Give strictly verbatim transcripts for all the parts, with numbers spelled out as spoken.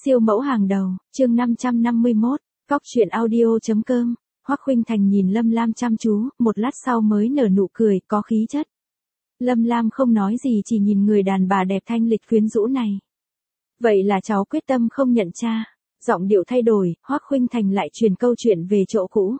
Siêu mẫu hàng đầu, chương năm trăm năm mươi mốt, Cóc truyện audio.com, Hoắc Khuynh Thành nhìn Lâm Lam chăm chú, một lát sau mới nở nụ cười, có khí chất. Lâm Lam không nói gì chỉ nhìn người đàn bà đẹp thanh lịch quyến rũ này. Vậy là cháu quyết tâm không nhận cha. Giọng điệu thay đổi, Hoắc Khuynh Thành lại truyền câu chuyện về chỗ cũ.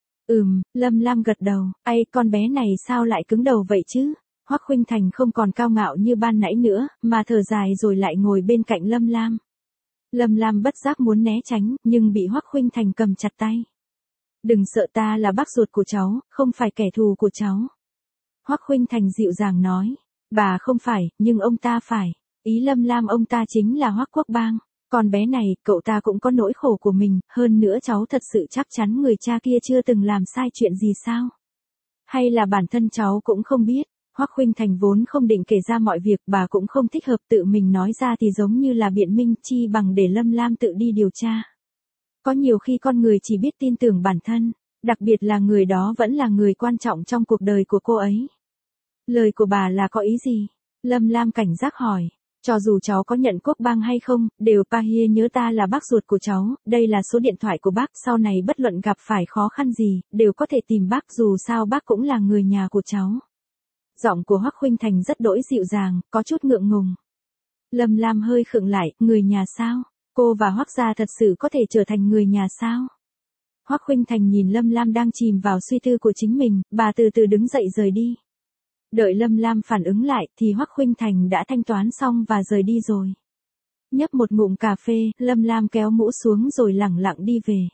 Ừm, Lâm Lam gật đầu, ai con bé này sao lại cứng đầu vậy chứ? Hoắc Khuynh Thành không còn cao ngạo như ban nãy nữa, mà thở dài rồi lại ngồi bên cạnh Lâm Lam. Lâm Lam bất giác muốn né tránh, nhưng bị Hoắc Khuynh Thành cầm chặt tay. Đừng sợ, ta là bác ruột của cháu, không phải kẻ thù của cháu. Hoắc Khuynh Thành dịu dàng nói, bà không phải, nhưng ông ta phải. Ý Lâm Lam ông ta chính là Hoắc Quốc Bang. Con bé này, cậu ta cũng có nỗi khổ của mình, hơn nữa cháu thật sự chắc chắn người cha kia chưa từng làm sai chuyện gì sao? Hay là bản thân cháu cũng không biết? Hoắc Khuynh Thành vốn không định kể ra mọi việc, bà cũng không thích hợp tự mình nói ra thì giống như là biện minh, chi bằng để Lâm Lam tự đi điều tra. Có nhiều khi con người chỉ biết tin tưởng bản thân, đặc biệt là người đó vẫn là người quan trọng trong cuộc đời của cô ấy. Lời của bà là có ý gì? Lâm Lam cảnh giác hỏi. Cho dù cháu có nhận Quốc Bang hay không, đều Pahia nhớ ta là bác ruột của cháu, đây là số điện thoại của bác, sau này bất luận gặp phải khó khăn gì, đều có thể tìm bác, dù sao bác cũng là người nhà của cháu. Giọng của Hoắc Khuynh Thành rất đỗi dịu dàng, có chút ngượng ngùng. Lâm Lam hơi khựng lại, người nhà sao? Cô và Hoắc gia thật sự có thể trở thành người nhà sao? Hoắc Khuynh Thành nhìn Lâm Lam đang chìm vào suy tư của chính mình, bà từ từ đứng dậy rời đi. Đợi Lâm Lam phản ứng lại thì Hoắc Khuynh Thành đã thanh toán xong và rời đi rồi. Nhấp một ngụm cà phê, Lâm Lam kéo mũ xuống rồi lẳng lặng đi về.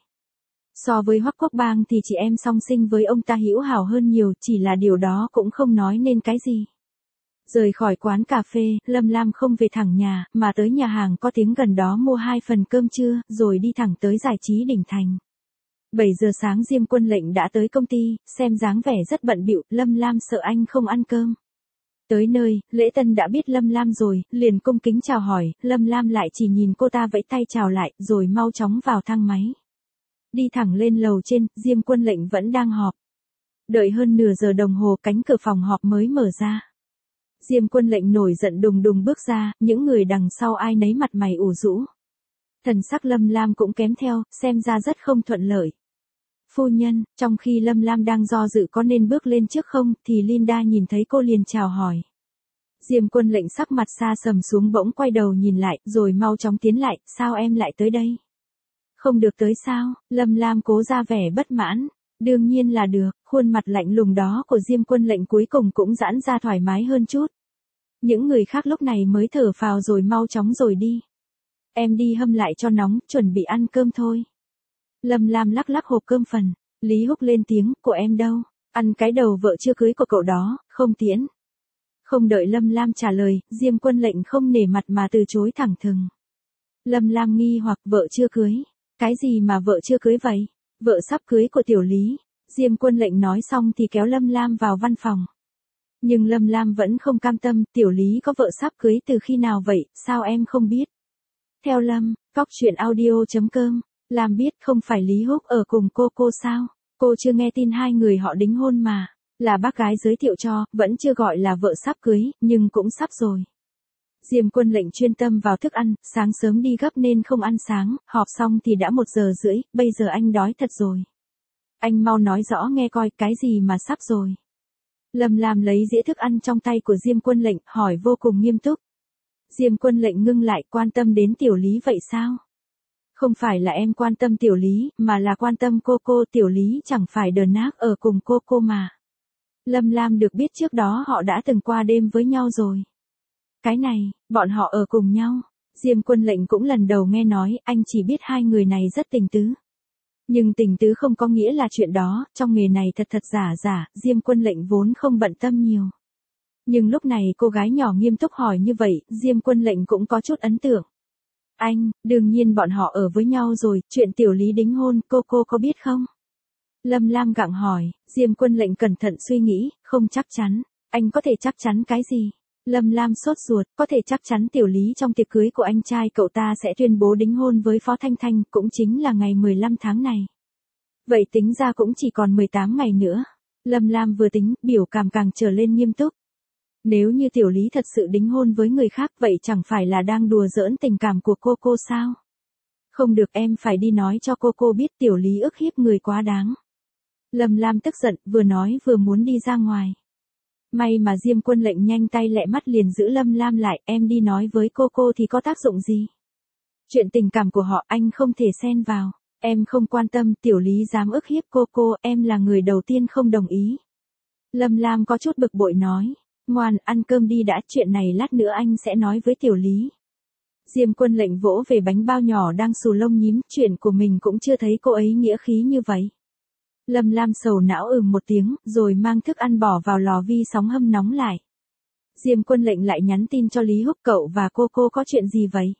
So với Hoắc Quốc Bang thì chị em song sinh với ông ta hữu hảo hơn nhiều, chỉ là điều đó cũng không nói nên cái gì. Rời khỏi quán cà phê, Lâm Lam không về thẳng nhà, mà tới nhà hàng có tiếng gần đó mua hai phần cơm trưa, rồi đi thẳng tới giải trí Đỉnh Thành. bảy giờ sáng Diêm Quân Lệnh đã tới công ty, xem dáng vẻ rất bận bịu, Lâm Lam sợ anh không ăn cơm. Tới nơi, Lễ Tân đã biết Lâm Lam rồi, liền cung kính chào hỏi, Lâm Lam lại chỉ nhìn cô ta vẫy tay chào lại, rồi mau chóng vào thang máy. Đi thẳng lên lầu trên, Diêm Quân Lệnh vẫn đang họp. Đợi hơn nửa giờ đồng hồ cánh cửa phòng họp mới mở ra. Diêm Quân Lệnh nổi giận đùng đùng bước ra, những người đằng sau ai nấy mặt mày ủ rũ. Thần sắc Lâm Lam cũng kém theo, xem ra rất không thuận lợi. Phu nhân, trong khi Lâm Lam đang do dự có nên bước lên trước không, thì Linda nhìn thấy cô liền chào hỏi. Diêm Quân Lệnh sắc mặt xa sầm xuống bỗng quay đầu nhìn lại, rồi mau chóng tiến lại, sao em lại tới đây? Không được tới sao? Lâm Lam cố ra vẻ bất mãn. Đương nhiên là được, khuôn mặt lạnh lùng đó của Diêm Quân Lệnh cuối cùng cũng giãn ra thoải mái hơn chút. Những người khác lúc này mới thở phào rồi mau chóng rồi đi. Em đi hâm lại cho nóng, chuẩn bị ăn cơm thôi. Lâm Lam lắc lắc hộp cơm phần. Lý Húc lên tiếng, của em đâu? Ăn cái đầu vợ chưa cưới của cậu đó, không tiễn. Không đợi Lâm Lam trả lời, Diêm Quân Lệnh không nể mặt mà từ chối thẳng thừng. Lâm Lam nghi hoặc vợ chưa cưới. Cái gì mà vợ chưa cưới vậy? Vợ sắp cưới của Tiểu Lý. Diêm Quân Lệnh nói xong thì kéo Lâm Lam vào văn phòng. Nhưng Lâm Lam vẫn không cam tâm, Tiểu Lý có vợ sắp cưới từ khi nào vậy, sao em không biết? Theo Lâm, Cóc truyện audio.com, Lam biết không phải Lý Húc ở cùng cô cô sao? Cô chưa nghe tin hai người họ đính hôn mà. Là bác gái giới thiệu cho, vẫn chưa gọi là vợ sắp cưới, nhưng cũng sắp rồi. Diêm Quân Lệnh chuyên tâm vào thức ăn, sáng sớm đi gấp nên không ăn sáng, họp xong thì đã một giờ rưỡi, bây giờ anh đói thật rồi. Anh mau nói rõ nghe coi, cái gì mà sắp rồi. Lâm Lam lấy dĩa thức ăn trong tay của Diêm Quân Lệnh, hỏi vô cùng nghiêm túc. Diêm Quân Lệnh ngưng lại, quan tâm đến Tiểu Lý vậy sao? Không phải là em quan tâm Tiểu Lý, mà là quan tâm cô cô. Tiểu Lý chẳng phải đờn nác ở cùng cô cô mà. Lâm Lam được biết trước đó họ đã từng qua đêm với nhau rồi. Cái này, bọn họ ở cùng nhau. Diêm Quân Lệnh cũng lần đầu nghe nói, anh chỉ biết hai người này rất tình tứ. Nhưng tình tứ không có nghĩa là chuyện đó, trong nghề này thật thật giả giả, Diêm Quân Lệnh vốn không bận tâm nhiều. Nhưng lúc này cô gái nhỏ nghiêm túc hỏi như vậy, Diêm Quân Lệnh cũng có chút ấn tượng. Anh, đương nhiên bọn họ ở với nhau rồi, chuyện Tiểu Lý đính hôn, cô cô có biết không? Lâm Lam gặng hỏi, Diêm Quân Lệnh cẩn thận suy nghĩ, không chắc chắn. Anh có thể chắc chắn cái gì? Lâm Lam sốt ruột, có thể chắc chắn Tiểu Lý trong tiệc cưới của anh trai cậu ta sẽ tuyên bố đính hôn với Phó Thanh Thanh, cũng chính là ngày mười lăm tháng này. Vậy tính ra cũng chỉ còn mười tám ngày nữa. Lâm Lam vừa tính, biểu cảm càng trở lên nghiêm túc. Nếu như Tiểu Lý thật sự đính hôn với người khác vậy chẳng phải là đang đùa giỡn tình cảm của cô cô sao? Không được, em phải đi nói cho cô cô biết Tiểu Lý ức hiếp người quá đáng. Lâm Lam tức giận, vừa nói vừa muốn đi ra ngoài. May mà Diêm Quân Lệnh nhanh tay lẹ mắt liền giữ Lâm Lam lại, em đi nói với cô cô thì có tác dụng gì? Chuyện tình cảm của họ anh không thể xen vào, em không quan tâm, Tiểu Lý dám ức hiếp cô cô, em là người đầu tiên không đồng ý. Lâm Lam có chút bực bội nói, ngoan, ăn cơm đi đã, chuyện này lát nữa anh sẽ nói với Tiểu Lý. Diêm Quân Lệnh vỗ về bánh bao nhỏ đang xù lông nhím, chuyện của mình cũng chưa thấy cô ấy nghĩa khí như vậy. Lâm Lam sầu não ừm một tiếng, rồi mang thức ăn bỏ vào lò vi sóng hâm nóng lại. Diêm Quân Lệnh lại nhắn tin cho Lý Húc, cậu và cô cô có chuyện gì vậy?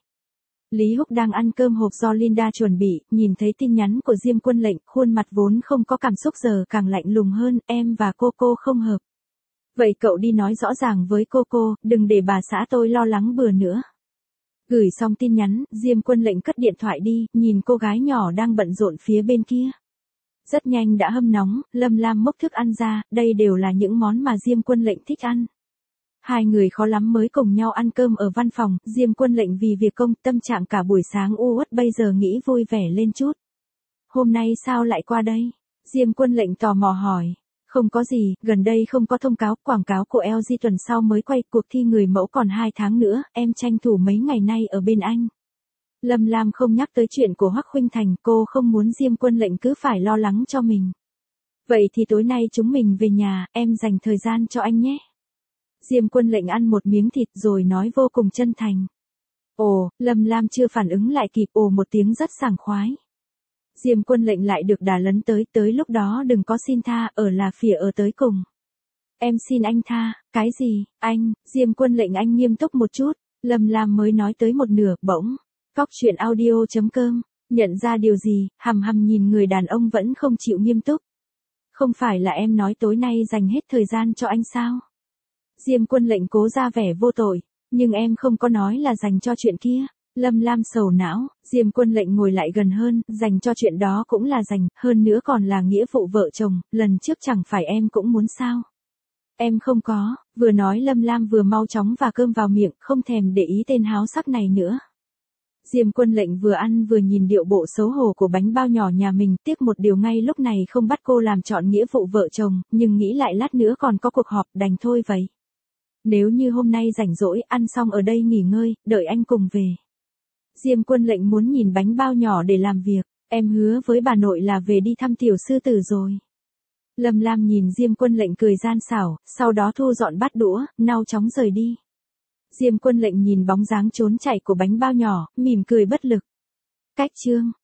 Lý Húc đang ăn cơm hộp do Linda chuẩn bị, nhìn thấy tin nhắn của Diêm Quân Lệnh, khuôn mặt vốn không có cảm xúc giờ càng lạnh lùng hơn, em và cô cô không hợp. Vậy cậu đi nói rõ ràng với cô cô, đừng để bà xã tôi lo lắng bừa nữa. Gửi xong tin nhắn, Diêm Quân Lệnh cất điện thoại đi, nhìn cô gái nhỏ đang bận rộn phía bên kia. Rất nhanh đã hâm nóng, Lâm Lam múc thức ăn ra, đây đều là những món mà Diêm Quân Lệnh thích ăn. Hai người khó lắm mới cùng nhau ăn cơm ở văn phòng, Diêm Quân Lệnh vì việc công, tâm trạng cả buổi sáng u uất, bây giờ nghĩ vui vẻ lên chút. Hôm nay sao lại qua đây? Diêm Quân Lệnh tò mò hỏi. Không có gì, gần đây không có thông cáo, quảng cáo của lờ giê tuần sau mới quay, cuộc thi người mẫu còn hai tháng nữa, em tranh thủ mấy ngày nay ở bên anh. Lâm Lam không nhắc tới chuyện của Hoắc Khuynh Thành, cô không muốn Diêm Quân Lệnh cứ phải lo lắng cho mình. Vậy thì tối nay chúng mình về nhà, em dành thời gian cho anh nhé. Diêm Quân Lệnh ăn một miếng thịt rồi nói vô cùng chân thành. Ồ, Lâm Lam chưa phản ứng lại kịp, ồ một tiếng rất sảng khoái. Diêm Quân Lệnh lại được đà lấn tới, tới lúc đó đừng có xin tha, ở là phỉa ở tới cùng. Em xin anh tha, cái gì, anh, Diêm Quân Lệnh anh nghiêm túc một chút, Lâm Lam mới nói tới một nửa, bỗng. Cóc truyện audio chấm com, nhận ra điều gì, hằm hằm nhìn người đàn ông vẫn không chịu nghiêm túc. Không phải là em nói tối nay dành hết thời gian cho anh sao? Diêm Quân Lệnh cố ra vẻ vô tội, nhưng em không có nói là dành cho chuyện kia. Lâm Lam sầu não, Diêm Quân Lệnh ngồi lại gần hơn, dành cho chuyện đó cũng là dành, hơn nữa còn là nghĩa vụ vợ chồng, lần trước chẳng phải em cũng muốn sao? Em không có, vừa nói Lâm Lam vừa mau chóng và cơm vào miệng, không thèm để ý tên háo sắc này nữa. Diêm Quân Lệnh vừa ăn vừa nhìn điệu bộ xấu hổ của bánh bao nhỏ nhà mình, tiếc một điều ngay lúc này không bắt cô làm chọn nghĩa vụ vợ chồng, nhưng nghĩ lại lát nữa còn có cuộc họp, đành thôi vậy. Nếu như hôm nay rảnh rỗi, ăn xong ở đây nghỉ ngơi, đợi anh cùng về. Diêm Quân Lệnh muốn nhìn bánh bao nhỏ để làm việc, em hứa với bà nội là về đi thăm tiểu sư tử rồi. Lâm Lam nhìn Diêm Quân Lệnh cười gian xảo, sau đó thu dọn bát đũa, mau chóng rời đi. Diêm Quân Lệnh nhìn bóng dáng trốn chạy của bánh bao nhỏ, mỉm cười bất lực. Cách chương